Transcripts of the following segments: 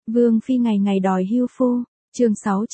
Vương Phi ngày ngày đòi hưu phu, chương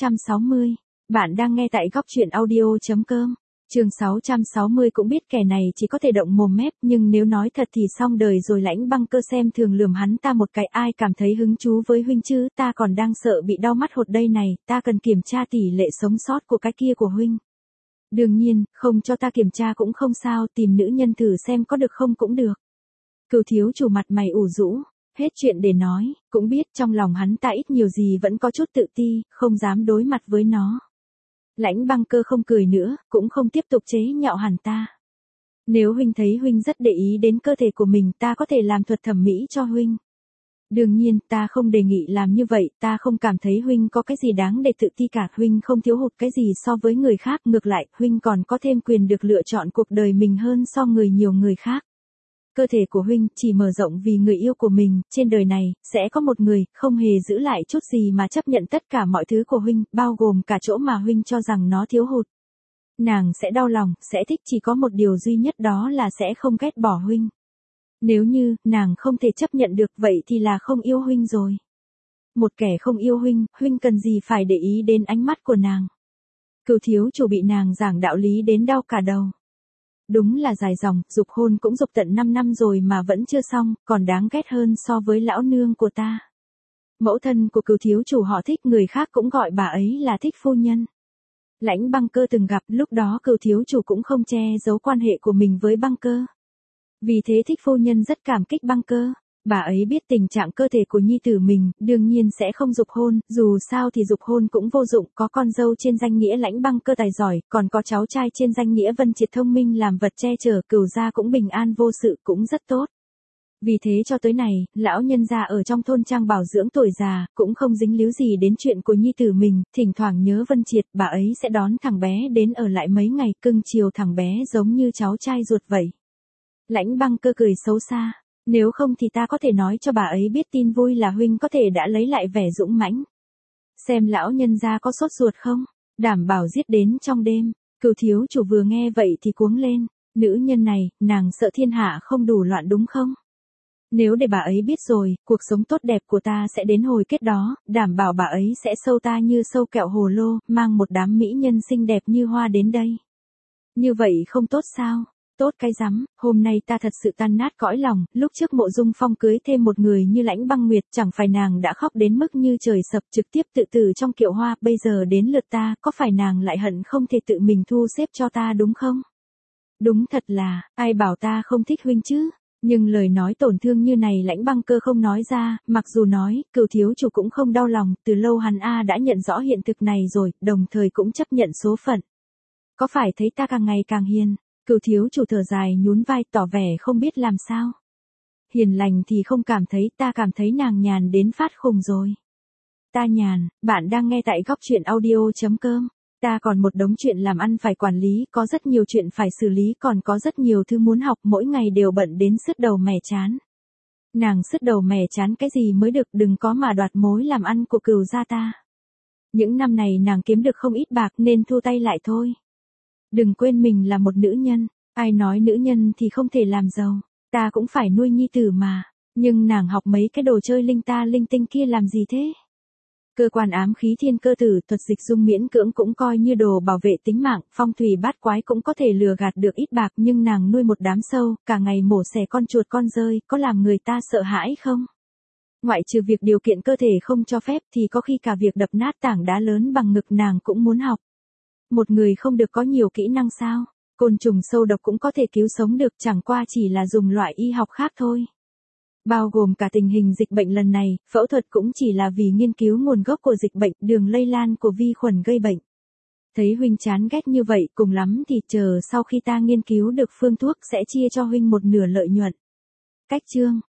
660. Bạn đang nghe tại góc truyện audio.com. Chương 660 cũng biết kẻ này chỉ có thể động mồm mép, nhưng nếu nói thật thì xong đời rồi. Lãnh Băng Cơ xem thường lườm hắn ta một cái, ai cảm thấy hứng chú với huynh chứ, ta còn đang sợ bị đau mắt hột đây này, ta cần kiểm tra tỷ lệ sống sót của cái kia của huynh. Đương nhiên, không cho ta kiểm tra cũng không sao, tìm nữ nhân thử xem có được không cũng được. Cửu thiếu chủ mặt mày ủ rũ, hết chuyện để nói, cũng biết trong lòng hắn ta ít nhiều gì vẫn có chút tự ti, không dám đối mặt với nó. Lãnh Băng Cơ không cười nữa, cũng không tiếp tục chế nhạo hắn ta. Nếu huynh thấy huynh rất để ý đến cơ thể của mình, ta có thể làm thuật thẩm mỹ cho huynh. Đương nhiên, ta không đề nghị làm như vậy, ta không cảm thấy huynh có cái gì đáng để tự ti cả, huynh không thiếu hụt cái gì so với người khác, ngược lại, huynh còn có thêm quyền được lựa chọn cuộc đời mình hơn so nhiều người khác. Cơ thể của huynh chỉ mở rộng vì người yêu của mình, trên đời này, sẽ có một người, không hề giữ lại chút gì mà chấp nhận tất cả mọi thứ của huynh, bao gồm cả chỗ mà huynh cho rằng nó thiếu hụt. Nàng sẽ đau lòng, sẽ thích, chỉ có một điều duy nhất, đó là sẽ không ghét bỏ huynh. Nếu như, nàng không thể chấp nhận được vậy thì là không yêu huynh rồi. Một kẻ không yêu huynh, huynh cần gì phải để ý đến ánh mắt của nàng. Cửu thiếu chủ bị nàng giảng đạo lý đến đau cả đầu. Đúng là dài dòng, dục hôn cũng dục tận 5 năm rồi mà vẫn chưa xong, còn đáng ghét hơn so với lão nương của ta. Mẫu thân của Cửu thiếu chủ họ Thích, người khác cũng gọi bà ấy là Thích phu nhân. Lãnh Băng Cơ từng gặp, lúc đó Cửu thiếu chủ cũng không che giấu quan hệ của mình với Băng Cơ. Vì thế Thích phu nhân rất cảm kích Băng Cơ. Bà ấy biết tình trạng cơ thể của nhi tử mình, đương nhiên sẽ không dục hôn, dù sao thì dục hôn cũng vô dụng, có con dâu trên danh nghĩa Lãnh Băng Cơ tài giỏi, còn có cháu trai trên danh nghĩa Vân Triệt thông minh làm vật che chở, Cửu gia cũng bình an vô sự, cũng rất tốt. Vì thế cho tới này, lão nhân gia ở trong thôn trang bảo dưỡng tuổi già, cũng không dính líu gì đến chuyện của nhi tử mình, thỉnh thoảng nhớ Vân Triệt, bà ấy sẽ đón thằng bé đến ở lại mấy ngày, cưng chiều thằng bé giống như cháu trai ruột vậy. Lãnh Băng Cơ cười xấu xa. Nếu không thì ta có thể nói cho bà ấy biết tin vui là huynh có thể đã lấy lại vẻ dũng mãnh. Xem lão nhân gia có sốt ruột không? Đảm bảo giết đến trong đêm. Cửu thiếu chủ vừa nghe vậy thì cuống lên. Nữ nhân này, nàng sợ thiên hạ không đủ loạn đúng không? Nếu để bà ấy biết rồi, cuộc sống tốt đẹp của ta sẽ đến hồi kết đó, đảm bảo bà ấy sẽ sâu ta như sâu kẹo hồ lô, mang một đám mỹ nhân xinh đẹp như hoa đến đây. Như vậy không tốt sao? Tốt cái rắm, hôm nay ta thật sự tan nát cõi lòng, lúc trước Mộ Dung Phong cưới thêm một người như Lãnh Băng Nguyệt, chẳng phải nàng đã khóc đến mức như trời sập, trực tiếp tự tử trong kiệu hoa, bây giờ đến lượt ta, có phải nàng lại hận không thể tự mình thu xếp cho ta đúng không? Đúng thật là, ai bảo ta không thích huynh chứ? Nhưng lời nói tổn thương như này Lãnh Băng Cơ không nói ra, mặc dù nói, Cửu thiếu chủ cũng không đau lòng, từ lâu hắn đã nhận rõ hiện thực này rồi, đồng thời cũng chấp nhận số phận. Có phải thấy ta càng ngày càng hiền? Cửu thiếu chủ thở dài nhún vai tỏ vẻ không biết làm sao. Hiền lành thì không cảm thấy, ta cảm thấy nàng nhàn đến phát khùng rồi. Ta nhàn, bạn đang nghe tại góc truyện audio.com. Ta còn một đống chuyện làm ăn phải quản lý, có rất nhiều chuyện phải xử lý, còn có rất nhiều thứ muốn học, mỗi ngày đều bận đến sứt đầu mẻ chán. Nàng sứt đầu mẻ chán cái gì mới được, đừng có mà đoạt mối làm ăn của Cửu gia ta. Những năm này nàng kiếm được không ít bạc nên thu tay lại thôi. Đừng quên mình là một nữ nhân, ai nói nữ nhân thì không thể làm giàu, ta cũng phải nuôi nhi tử mà, nhưng nàng học mấy cái đồ chơi linh ta linh tinh kia làm gì thế? Cơ quan ám khí thiên cơ tử, thuật dịch dung miễn cưỡng cũng coi như đồ bảo vệ tính mạng, phong thủy bát quái cũng có thể lừa gạt được ít bạc, nhưng nàng nuôi một đám sâu, cả ngày mổ xẻ con chuột con dơi, có làm người ta sợ hãi không? Ngoại trừ việc điều kiện cơ thể không cho phép thì có khi cả việc đập nát tảng đá lớn bằng ngực nàng cũng muốn học. Một người không được có nhiều kỹ năng sao? Côn trùng sâu độc cũng có thể cứu sống được, chẳng qua chỉ là dùng loại y học khác thôi. Bao gồm cả tình hình dịch bệnh lần này, phẫu thuật cũng chỉ là vì nghiên cứu nguồn gốc của dịch bệnh, đường lây lan của vi khuẩn gây bệnh. Thấy huynh chán ghét như vậy, cùng lắm thì chờ sau khi ta nghiên cứu được phương thuốc sẽ chia cho huynh một nửa lợi nhuận. Cách chương,